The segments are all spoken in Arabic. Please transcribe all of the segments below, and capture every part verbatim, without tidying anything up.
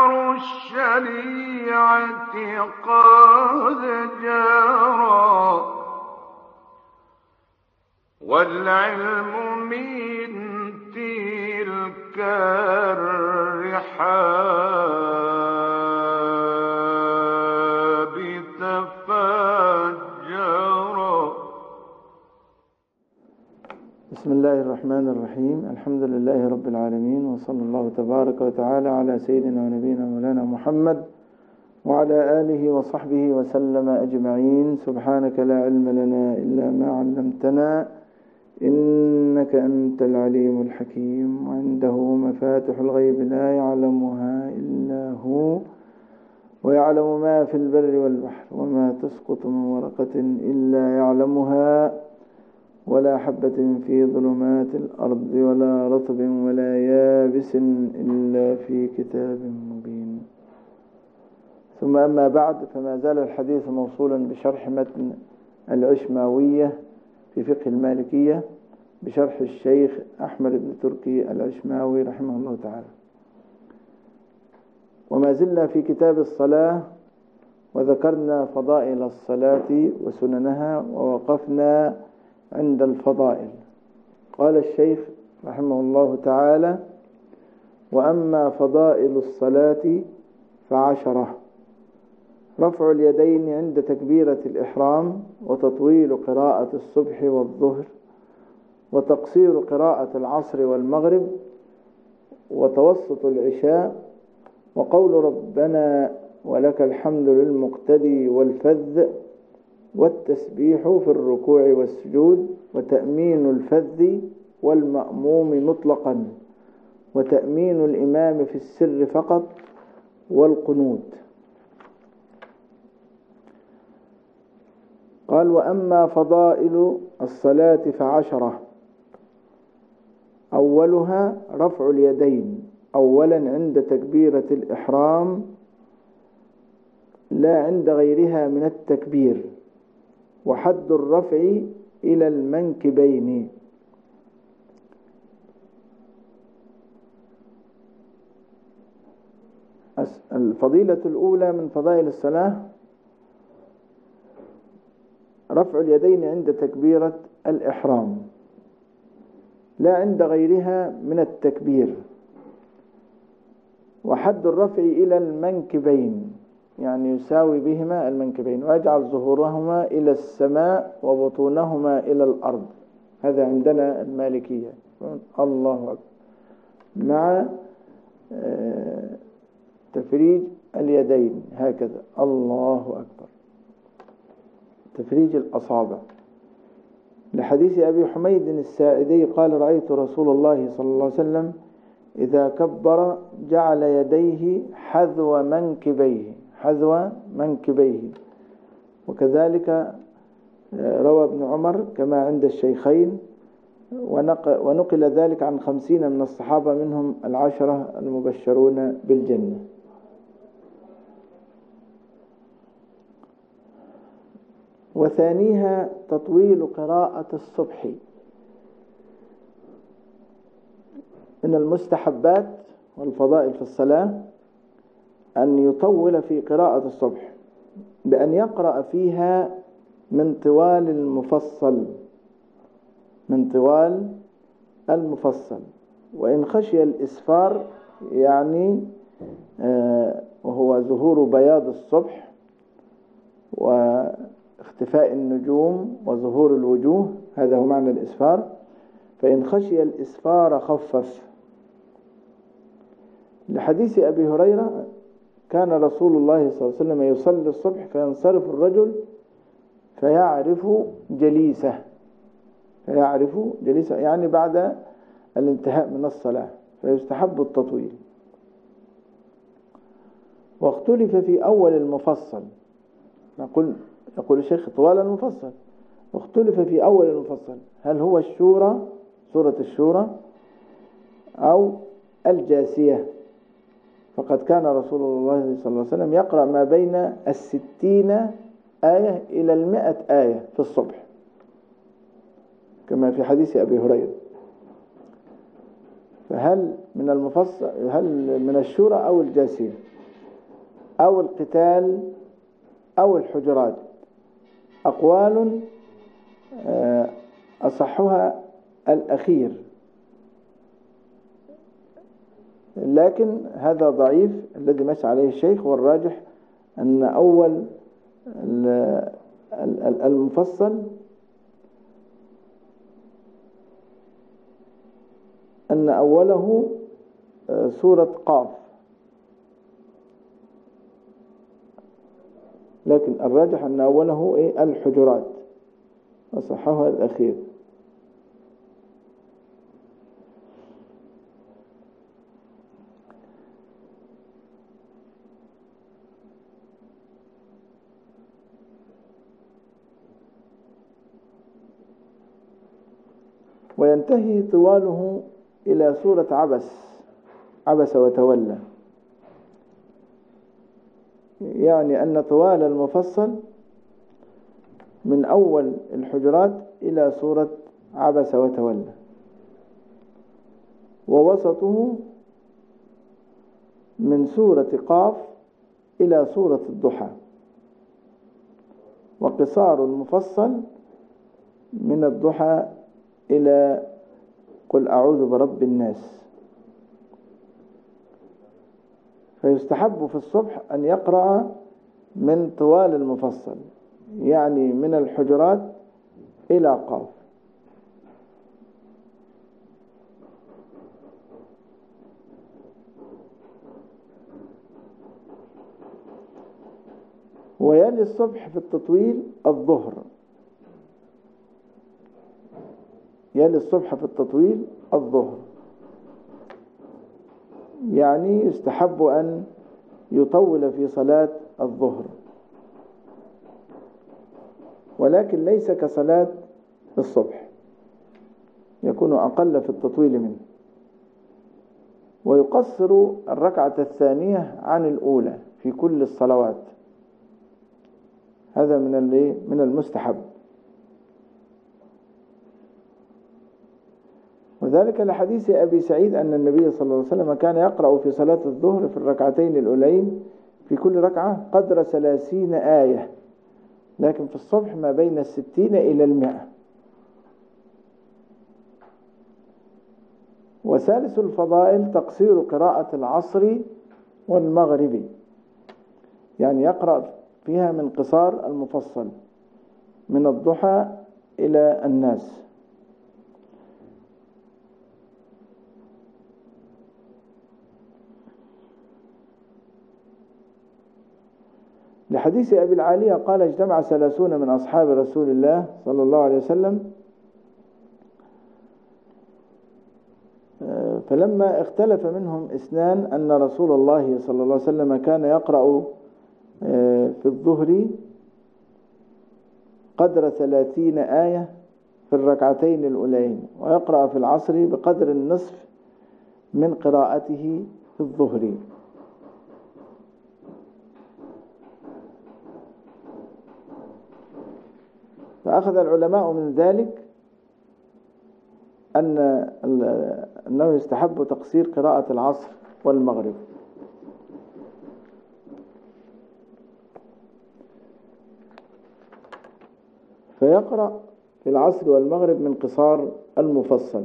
مدار الشريعة قد جرى، والعلم من تلك الرحاب تفجرا. بسم الله الرحمن الرحيم. الحمد لله رب العالمين، وصلى الله تبارك وتعالى على سيدنا ونبينا مولانا محمد وعلى آله وصحبه وسلم أجمعين. سبحانك لا علم لنا إلا ما علمتنا، إنك أنت العليم الحكيم. وعنده مفاتح الغيب لا يعلمها إلا هو، ويعلم ما في البر والبحر، وما تسقط من ورقة إلا يعلمها، ولا حبة في ظلمات الأرض ولا رطب ولا يابس إلا في كتاب مبين. ثم أما بعد، فما زال الحديث موصولا بشرح متن العشماوية في فقه المالكية بشرح الشيخ أحمد بن تركي العشماوي رحمه الله تعالى. وما زلنا في كتاب الصلاة، وذكرنا فضائل الصلاة وسننها، ووقفنا عند الفضائل. قال الشيخ رحمه الله تعالى: وأما فضائل الصلاة فعشرة: رفع اليدين عند تكبيرة الإحرام، وتطويل قراءة الصبح والظهر، وتقصير قراءة العصر والمغرب، وتوسط العشاء، وقول ربنا ولك الحمد للمقتدي والفذ، والتسبيح في الركوع والسجود، وتأمين الفذ والمأموم مطلقا، وتأمين الإمام في السر فقط، والقنوت. قال: وأما فضائل الصلاة فعشرة: أولها رفع اليدين أولا عند تكبيرة الإحرام، لا عند غيرها من التكبير، وحد الرفع إلى المنكبين. الفضيلة الأولى من فضائل الصلاة رفع اليدين عند تكبيرة الإحرام، لا عند غيرها من التكبير، وحد الرفع إلى المنكبين، يعني يساوي بهما المنكبين، ويجعل ظهورهما إلى السماء وبطونهما إلى الأرض. هذا عندنا المالكية. الله أكبر، مع تفريج اليدين هكذا، الله أكبر، تفريج الأصابع، لحديث أبي حميد الساعدي قال: رأيت رسول الله صلى الله عليه وسلم إذا كبر جعل يديه حذو منكبيه حذو منكبيه وكذلك روى ابن عمر كما عند الشيخين، ونقل ذلك عن خمسين من الصحابة، منهم العشرة المبشرون بالجنة. وثانيها تطويل قراءة الصبح. من المستحبات والفضائل في الصلاة أن يطول في قراءة الصبح، بأن يقرأ فيها من طوال المفصل من طوال المفصل وإن خشي الإسفار، يعني آه وهو ظهور بياض الصبح واختفاء النجوم وظهور الوجوه، هذا هو معنى الإسفار. فإن خشي الإسفار خفف، لحديث أبي هريرة: كان رسول الله صلى الله عليه وسلم يصلي الصبح فينصرف الرجل فيعرف جليسه فيعرف جليسه يعني بعد الانتهاء من الصلاة، فيستحب التطويل. واختلف في أول المفصل، نقول يقول الشيخ طوال المفصل، واختلف في أول المفصل هل هو الشورى، سورة الشورى، أو الجاثية. فقد كان رسول الله صلى الله عليه وسلم يقرأ ما بين الستين آية إلى المئة آية في الصبح، كما في حديث أبي هريرة. فهل من المفصل هل من الشورى أو الجاثية؟ أو القتال أو الحجرات. أقوال أصحها الأخير، لكن هذا ضعيف الذي مشى عليه الشيخ، والراجح أن أول المفصل أن أوله سورة قاف، لكن الراجح أن أوله إيه؟ الحجرات، وصححه الأخير. وينتهي طواله إلى سورة عبس عبس وتولى، يعني أن طوال المفصل من أول الحجرات إلى سورة عبس وتولى، ووسطه من سورة قاف إلى سورة الضحى، وقصار المفصل من الضحى إلى قل أعوذ برب الناس. فيستحب في الصبح أن يقرأ من طوال المفصل، يعني من الحجرات إلى قاف. ويلي الصبح في التطويل الظهر، يلي الصبح في التطويل الظهر، يعني يستحب أن يطول في صلاة الظهر، ولكن ليس كصلاة الصبح، يكون أقل في التطويل منه. ويقصر الركعة الثانية عن الأولى في كل الصلوات، هذا من من المستحب. وذلك لحديث أبي سعيد أن النبي صلى الله عليه وسلم كان يقرأ في صلاة الظهر في الركعتين الأولين في كل ركعة قدر ثلاثين آية، لكن في الصبح ما بين الستين إلى المئة. وثالث الفضائل تقصير قراءة العصر والمغرب، يعني يقرأ فيها من قصار المفصل من الضحى إلى الناس. لحديث أبي العالية قال اجتمع ثلاثون من أصحاب رسول الله صلى الله عليه وسلم، فلما اختلف منهم اثنان أن رسول الله صلى الله عليه وسلم كان يقرأ في الظهر قدر ثلاثين آية في الركعتين الأولين، ويقرأ في العصر بقدر النصف من قراءته في الظهر. فأخذ العلماء من ذلك أن أنه يستحب تقصير قراءة العصر والمغرب. فيقرأ في العصر والمغرب من قصار المفصل.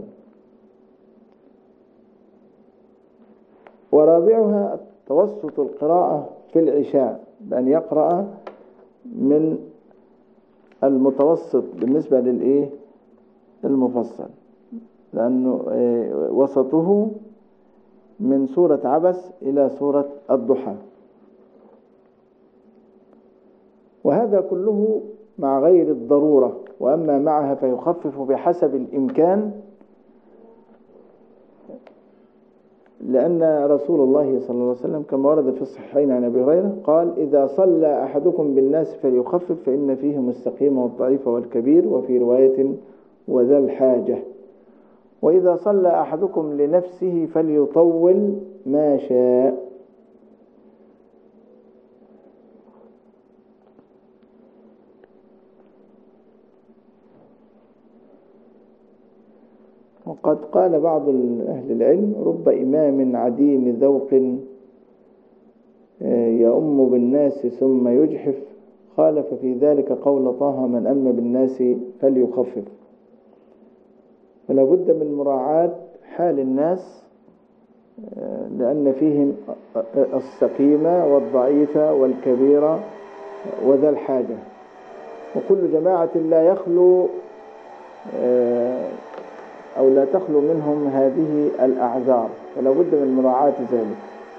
ورابعها توسط القراءة في العشاء، بأن يقرأ من المتوسط بالنسبة للإيه المفصل، لأنه وسطه من سورة عبس إلى سورة الضحى. وهذا كله مع غير الضرورة، وأما معها فيخفف بحسب الإمكان، لأن رسول الله صلى الله عليه وسلم كما ورد في الصحيحين عن أبي هريرة قال إذا صلى أحدكم بالناس فليخفف فإن فيهم السقيم والضعيف والكبير، وفي رواية وذا الحاجة، وإذا صلى أحدكم لنفسه فليطول ما شاء. وقد قال بعض أهل العلم رب إمام عديم ذوق يؤم بالناس ثم يجحف خالف في ذلك قول طه من أم بالناس فليخفف. فلا بد من مراعاة حال الناس، لأن فيهم السقيمة والضعيفة والكبيرة وذا الحاجة، وكل جماعة لا يخلو أو لا تخلو منهم هذه الأعذار، فلا بد من مراعاة ذلك.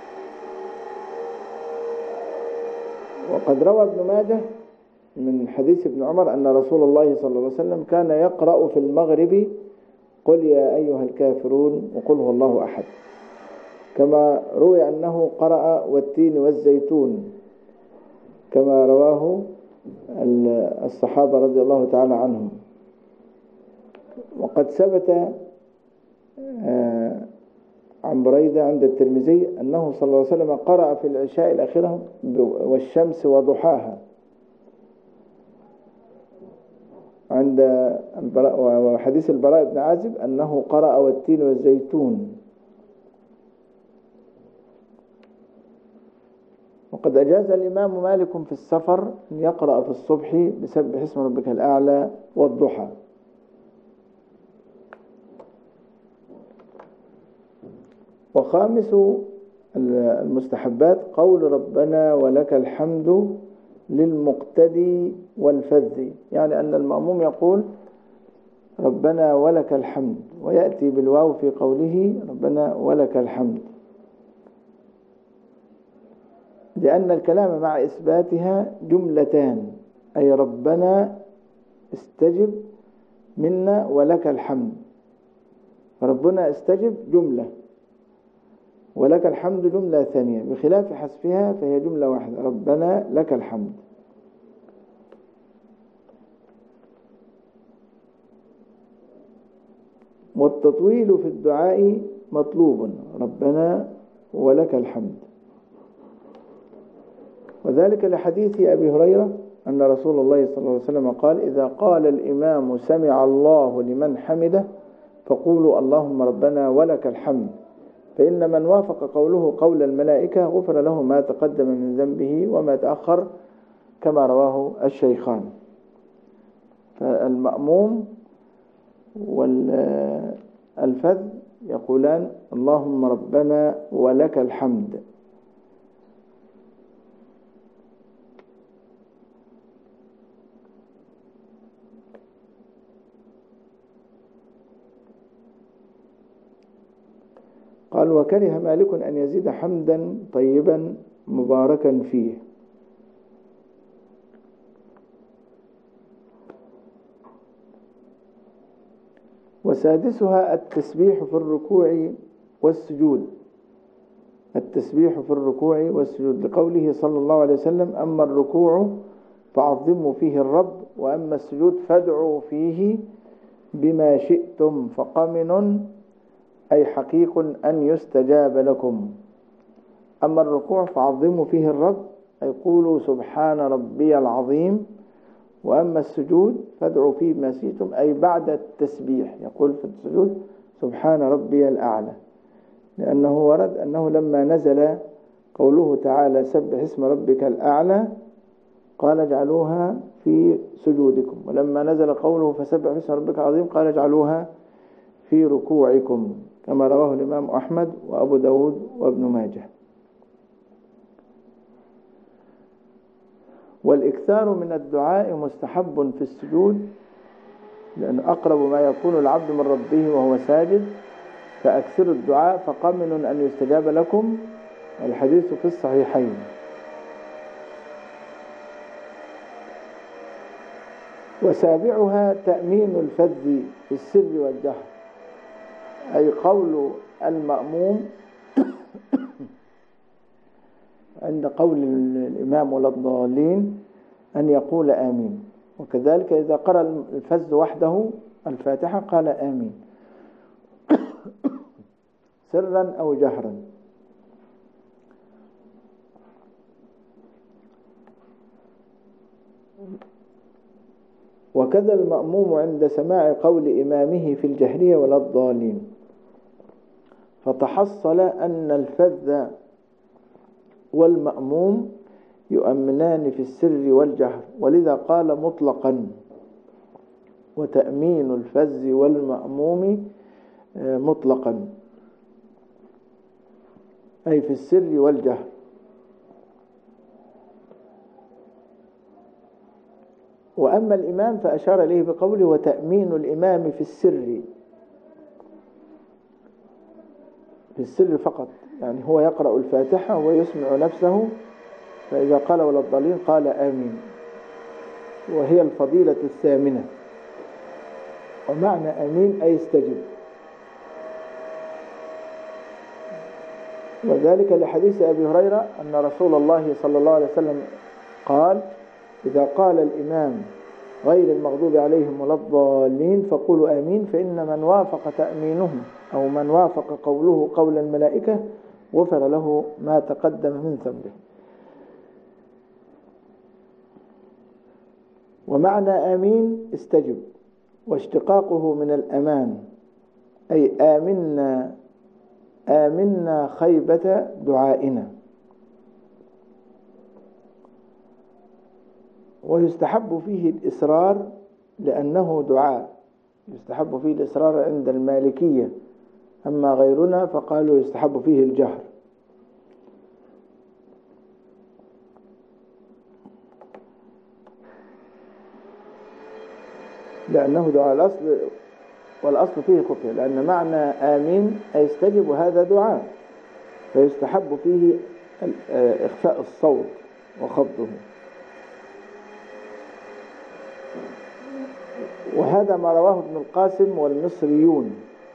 وقد روى ابن ماجه من حديث ابن عمر أن رسول الله صلى الله عليه وسلم كان يقرأ في المغرب قل يا أيها الكافرون وقل هو الله أحد، كما روي أنه قرأ والتين والزيتون كما رواه الصحابة رضي الله تعالى عنهم. وقد ثبت عن بريدة عند الترمذي أنه صلى الله عليه وسلم قرأ في العشاء الأخيرة والشمس وضحاها. عند وحديث البراء بن عازب أنه قرأ والتين والزيتون. وقد أجاز الإمام مالك في السفر أن يقرأ في الصبح بسبح اسم ربك الأعلى والضحى. وخامس المستحبات قول ربنا ولك الحمد للمقتدي والفذ، يعني أن المأموم يقول ربنا ولك الحمد، ويأتي بالواو في قوله ربنا ولك الحمد، لأن الكلام مع إثباتها جملتان، أي ربنا استجب منا ولك الحمد، فربنا استجب جملة، ولك الحمد جملة ثانية، بخلاف حذفها فهي جملة واحدة ربنا لك الحمد. والتطويل في الدعاء مطلوب ربنا ولك الحمد، وذلك لحديث أبي هريرة أن رسول الله صلى الله عليه وسلم قال إذا قال الإمام سمع الله لمن حمده فقولوا اللهم ربنا ولك الحمد، فإن من وافق قوله قول الملائكة غفر له ما تقدم من ذنبه وما تأخر، كما رواه الشيخان. فالمأموم والفذ يقولان اللهم ربنا ولك الحمد. قال وكره مالك أن يزيد حمدا طيبا مباركا فيه. وسادسها التسبيح في الركوع والسجود، التسبيح في الركوع والسجود لقوله صلى الله عليه وسلم أما الركوع فعظموا فيه الرب وأما السجود فادعوا فيه بما شئتم فقمن أي حقيق أن يستجاب لكم. أما الركوع فعظموا فيه الرب أي قولوا سبحان ربي العظيم، وأما السجود فادعوا فيه ما شئتم أي بعد التسبيح يقول في السجود سبحان ربي الأعلى، لأنه ورد أنه لما نزل قوله تعالى سبح اسم ربك الأعلى قال اجعلوها في سجودكم، ولما نزل قوله فسبح اسم ربك العظيم قال اجعلوها في ركوعكم، كما رواه الإمام أحمد وأبو داود وابن ماجه. والإكثار من الدعاء مستحب في السجود، لأن أقرب ما يكون العبد من ربه وهو ساجد، فأكثروا الدعاء فقمن أن يستجاب لكم، الحديث في الصحيحين. وسابعها تأمين الفذ في السر والجهر، أي قول المأموم عند قول الإمام ولا الضالين أن يقول آمين، وكذلك إذا قرأ الفذ وحده الفاتحة قال آمين سرا أو جهرا. وكذا المأموم عند سماع قول إمامه في الجهرية ولا الضالين. فتحصل أن الفذ والمأموم يؤمنان في السر والجهر، ولذا قال مطلقا: وتأمين الفز والمأموم مطلقا، أي في السر والجهر. وأما الإمام فأشار إليه بقوله: وتأمين الإمام في السر، في السر فقط، يعني هو يقرأ الفاتحة ويسمع نفسه، فإذا قال ولا الضالين قال آمين، وهي الفضيلة الثامنة. ومعنى آمين أي استجب، وذلك لحديث أبي هريرة أن رسول الله صلى الله عليه وسلم قال: إذا قال الإمام غير المغضوب عليهم ولا الضالين فقولوا آمين، فإن من وافق تأمينه أو من وافق قوله قول الملائكة غفر له ما تقدم من ذنبه. ومعنى آمين استجب، واشتقاقه من الأمان، أي آمنا آمنا خيبة دعائنا. ويستحب فيه الإسرار لأنه دعاء، يستحب فيه الإسرار عند المالكية، أما غيرنا فقالوا يستحب فيه الجهر. لأنه دعاء الأصل، والأصل فيه خفية، لأن معنى آمين أي استجب، وهذا دعاء، فيستحب فيه إخفاء الصوت وخفضه. وهذا ما رواه ابن القاسم والمصريون.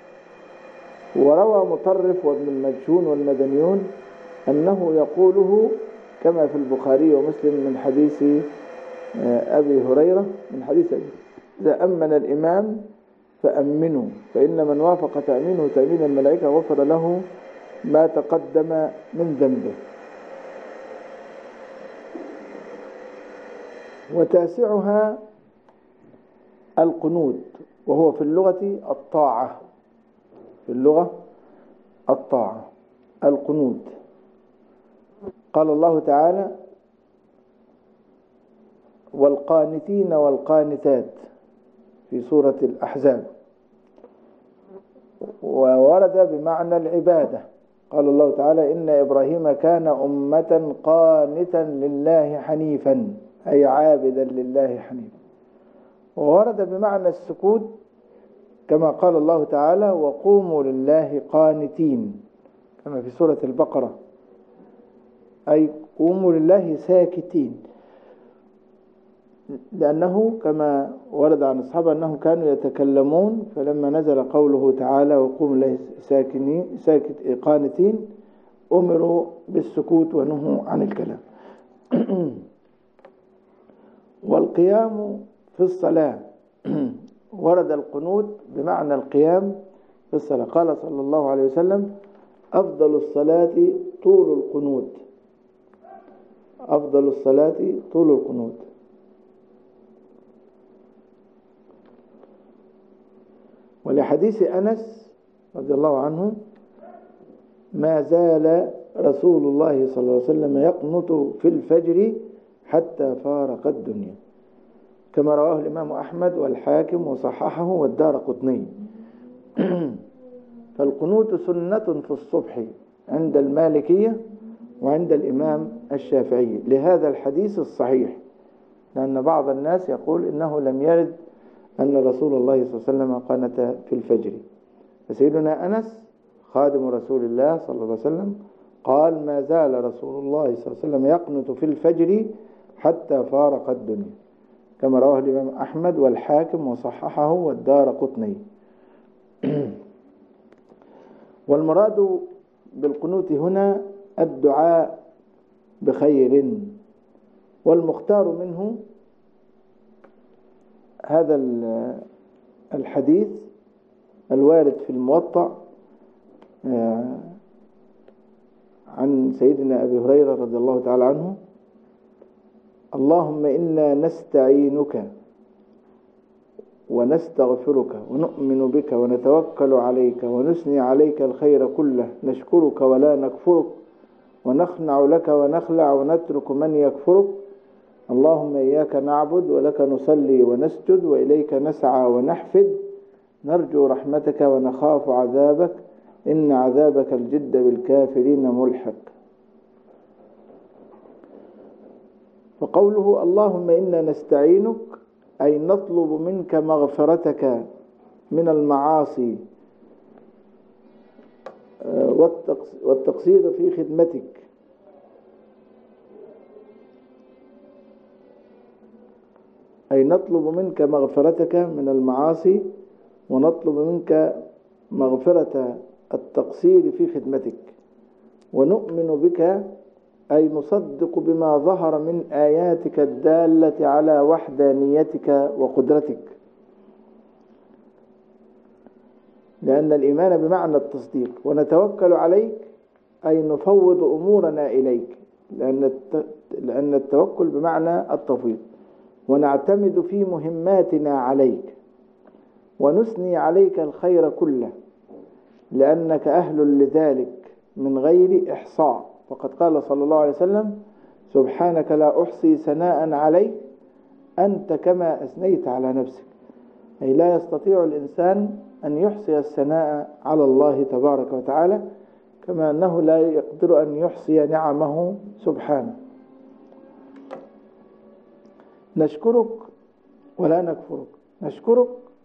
وروى مطرف وابن المجشون والمدنيون أنه يقوله كما في البخاري ومسلم من حديث أبي هريرة، من حديث أبي: إذا أمن الإمام فأمنوا، فإن من وافق تأمينه تأمين الملائكة غفر له ما تقدم من ذنبه. وتاسعها القنوت، وهو في اللغة الطاعة، في اللغة الطاعة القنوت. قال الله تعالى: والقانتين والقانتات في سورة الأحزاب. وورد بمعنى العبادة، قال الله تعالى: إن إبراهيم كان أمة قانتا لله حنيفا، أي عابدا لله حنيفا. وورد بمعنى السكوت كما قال الله تعالى: وقوموا لله قانتين، كما في سورة البقرة، أي قوموا لله ساكتين، لأنه كما ورد عن الصحابة أنهم كانوا يتكلمون، فلما نزل قوله تعالى: وقوموا لله ساكنين ساكت قانتين، أمروا بالسكوت ونهوا عن الكلام. والقيام في الصلاة، ورد القنوت بمعنى القيام في الصلاة. قال صلى الله عليه وسلم: أفضل الصلاة طول القنوت، أفضل الصلاة طول القنوت. ولحديث أنس رضي الله عنه: ما زال رسول الله صلى الله عليه وسلم يقنط في الفجر حتى فارق الدنيا، كما رواه الإمام أحمد والحاكم وصححه والدارقطني. فالقنوت سنة في الصبح عند المالكية وعند الإمام الشافعي لهذا الحديث الصحيح، لأن بعض الناس يقول إنه لم يرد أن رسول الله صلى الله عليه وسلم قنت في الفجر. فسيدنا أنس خادم رسول الله صلى الله عليه وسلم قال: ما زال رسول الله صلى الله عليه وسلم يقنت في الفجر حتى فارق الدنيا، كما رواه الإمام أحمد والحاكم وصححه والدارقطني. والمراد بالقنوت هنا الدعاء بخير، والمختار منه هذا الحديث الوارد في الموطأ عن سيدنا أبي هريرة رضي الله تعالى عنه: اللهم إنا نستعينك ونستغفرك ونؤمن بك ونتوكل عليك ونثني عليك الخير كله، نشكرك ولا نكفرك، ونخنع لك ونخلع ونترك من يكفرك. اللهم إياك نعبد ولك نصلي ونسجد وإليك نسعى ونحفد، نرجو رحمتك ونخاف عذابك، إن عذابك الجد بالكافرين ملحق. وقوله اللهم إنا نستعينك أي نطلب منك مغفرتك من المعاصي والتقصير في خدمتك، أي نطلب منك مغفرتك من المعاصي ونطلب منك مغفرة التقصير في خدمتك، ونؤمن بك أي نصدق بما ظهر من آياتك الدالة على وحدانيتك وقدرتك، لأن الإيمان بمعنى التصديق. ونتوكل عليك أي نفوض أمورنا إليك، لأن التوكل بمعنى التفويض. ونعتمد في مهماتنا عليك، ونثني عليك الخير كله، لأنك أهل لذلك من غير إحصاء. وقد قال صلى الله عليه وسلم سبحانك لا أحصي ثناء عليك أنت كما أثنيت على نفسك، أي لا يستطيع الإنسان أن يحصي الثناء على الله تبارك وتعالى، كما أنه لا يقدر أن يحصي نعمه سبحانه. نشكرك ولا نكفرك، نشكرك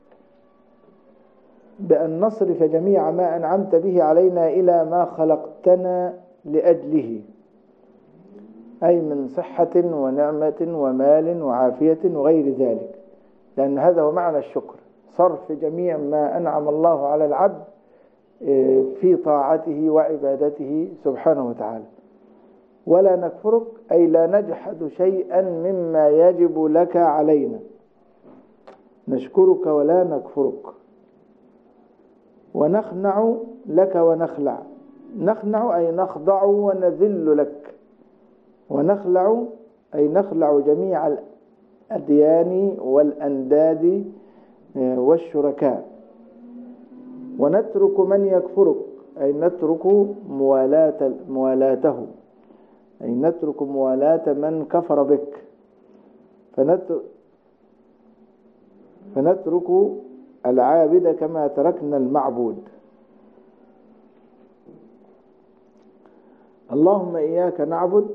بأن نصرف جميع ما أنعمت به علينا إلى ما خلقتنا لأجله، أي من صحة ونعمة ومال وعافية وغير ذلك، لأن هذا هو معنى الشكر، صرف جميع ما أنعم الله على العبد في طاعته وعبادته سبحانه وتعالى. ولا نكفرك أي لا نجحد شيئا مما يجب لك علينا، نشكرك ولا نكفرك. ونخنع لك ونخلع، نخنع أي نخضع ونذل لك، ونخلع أي نخلع جميع الأديان والأنداد والشركاء. ونترك من يكفرك أي نترك موالاة موالاته، أي نترك موالاة من كفر بك، فنترك, فنترك العابد كما تركنا المعبود. اللهم إياك نعبد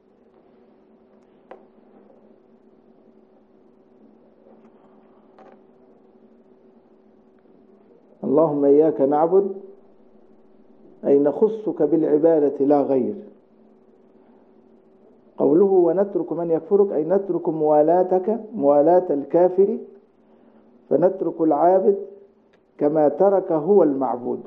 اللهم إياك نعبد أي نخصك بالعبادة لا غير. قوله ونترك من يكفرك أي نترك موالاتك موالاة الكافر، فنترك العابد كما ترك هو المعبود.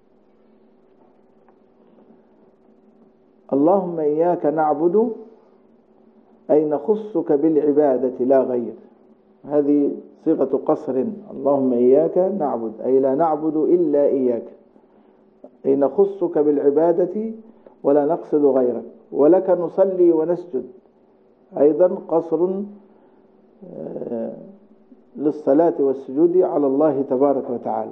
اللهم إياك نعبد أي نخصك بالعبادة لا غير، هذه صيغة قصر. اللهم إياك نعبد أي لا نعبد إلا إياك، أي نخصك بالعبادة ولا نقصد غيرك. ولك نصلي ونسجد، أيضا قصر للصلاة والسجود على الله تبارك وتعالى.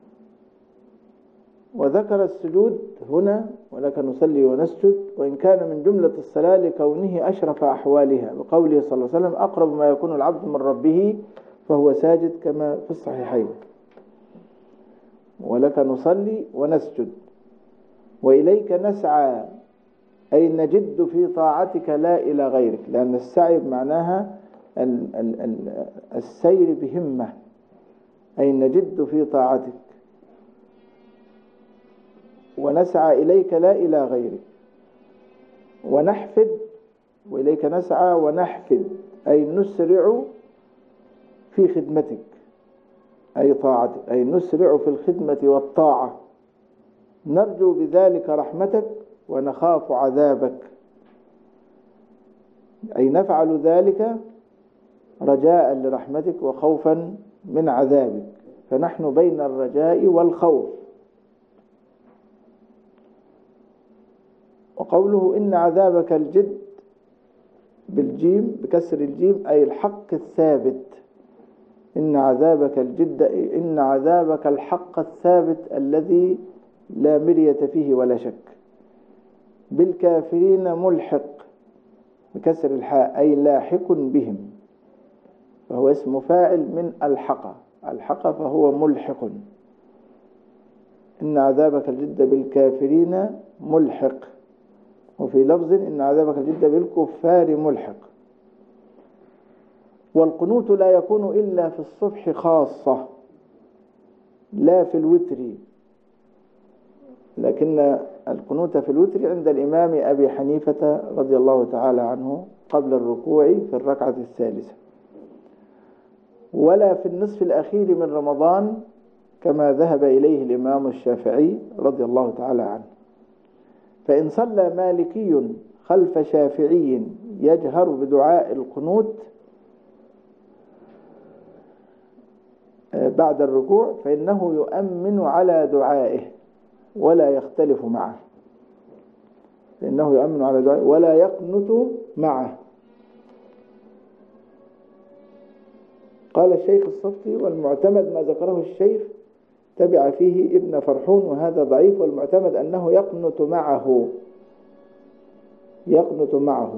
وذكر السجود هنا ولك نصلي ونسجد، وإن كان من جملة الصلاة لكونه أشرف أحوالها، بقوله صلى الله عليه وسلم أقرب ما يكون العبد من ربه فهو ساجد كما في الصحيحين. ولك نصلي ونسجد وإليك نسعى أي نجد في طاعتك لا إلى غيرك، لأن السعي معناها السير بهمة، أي نجد في طاعتك. ونسعى إليك لا إلى غيرك. ونحفد وإليك نسعى ونحفد أي نسرع في خدمتك، أي طاعتك، أي نسرع في الخدمة والطاعة. نرجو بذلك رحمتك ونخاف عذابك، أي نفعل ذلك رجاء لرحمتك وخوفا من عذابك، فنحن بين الرجاء والخوف. وقوله إن عذابك الجد بالجيم بكسر الجيم أي الحق الثابت. إن عذابك الجد إن عذابك الحق الثابت الذي لا مرية فيه ولا شك. بالكافرين ملحق بكسر الحاء أي لاحق بهم، فهو اسم فاعل من الحق، الحق فهو ملحق. إن عذابك الجد بالكافرين ملحق، وفي لفظ إن عذابك الجد بالكفار ملحق. والقنوت لا يكون إلا في الصبح خاصة لا في الوتر، لكن القنوت في الوتر عند الإمام أبي حنيفة رضي الله تعالى عنه قبل الركوع في الركعة الثالثة، ولا في النصف الأخير من رمضان كما ذهب إليه الإمام الشافعي رضي الله تعالى عنه. فإن صلى مالكي خلف شافعي يجهر بدعاء القنوت بعد الركوع فإنه يؤمن على دعائه ولا يختلف معه، فإنه يؤمن على دعائه ولا يقنت معه. قال الشيخ الصفتي: والمعتمد ما ذكره الشيخ تبع فيه ابن فرحون وهذا ضعيف، والمعتمد أنه يقنت معه يقنت معه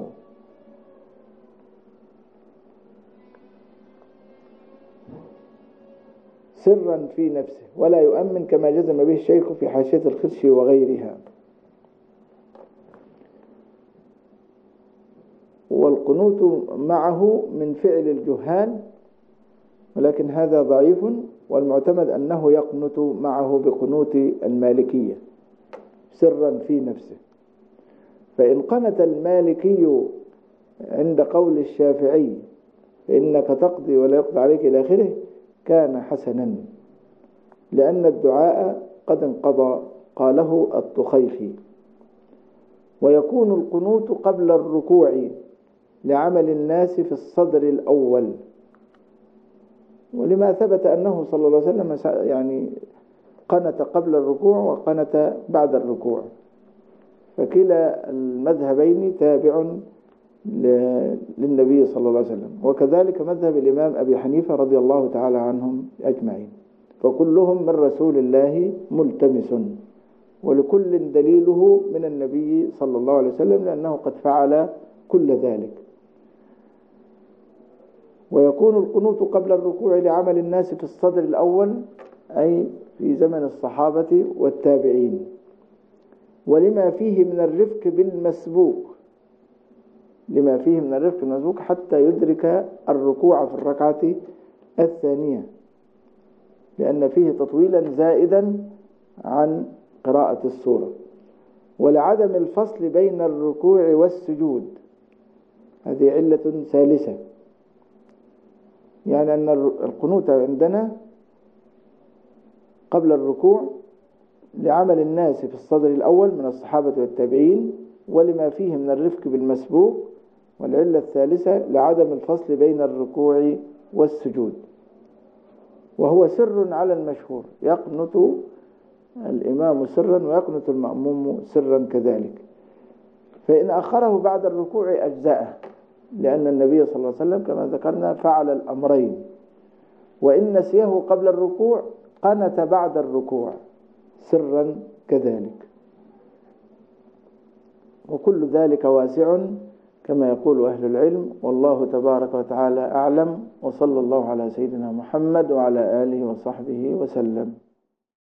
سرا في نفسه ولا يؤمن كما جزم به الشيخ في حاشية الخشي وغيرها. والقنوت معه من فعل الجهال، ولكن هذا ضعيف، والمعتمد أنه يقنت معه بقنوت المالكية سرا في نفسه. فإن قنت المالكي عند قول الشافعي فإنك تقضي ولا يقضى عليك إلى آخره كان حسنا، لأن الدعاء قد انقضى، قاله الطخيخي. ويكون القنوت قبل الركوع لعمل الناس في الصدر الأول، ولما ثبت أنه صلى الله عليه وسلم يعني قنت قبل الركوع وقنت بعد الركوع، فكلا المذهبين تابع للنبي صلى الله عليه وسلم، وكذلك مذهب الإمام أبي حنيفة رضي الله تعالى عنهم أجمعين، فكلهم من رسول الله ملتمس، ولكل دليله من النبي صلى الله عليه وسلم لأنه قد فعل كل ذلك. ويكون القنوت قبل الركوع لعمل الناس في الصدر الأول أي في زمن الصحابة والتابعين، ولما فيه من الرفق بالمسبوق لما فيه من الرفق بالمسبوق حتى يدرك الركوع في الركعة الثانية، لأن فيه تطويلا زائدا عن قراءة السورة. ولعدم الفصل بين الركوع والسجود، هذه علة ثالثة، يعني أن القنوت عندنا قبل الركوع لعمل الناس في الصدر الأول من الصحابة والتابعين، ولما فيه من الرفق بالمسبوق. والعلة الثالثة لعدم الفصل بين الركوع والسجود، وهو سر على المشهور، يقنت الإمام سرا ويقنت المأموم سرا كذلك. فإن أخره بعد الركوع أجزأه، لأن النبي صلى الله عليه وسلم كما ذكرنا فعل الأمرين. وإن نسيه قبل الركوع قنت بعد الركوع سرا كذلك، وكل ذلك واسع كما يقول أهل العلم، والله تبارك وتعالى أعلم، وصلى الله على سيدنا محمد وعلى آله وصحبه وسلم.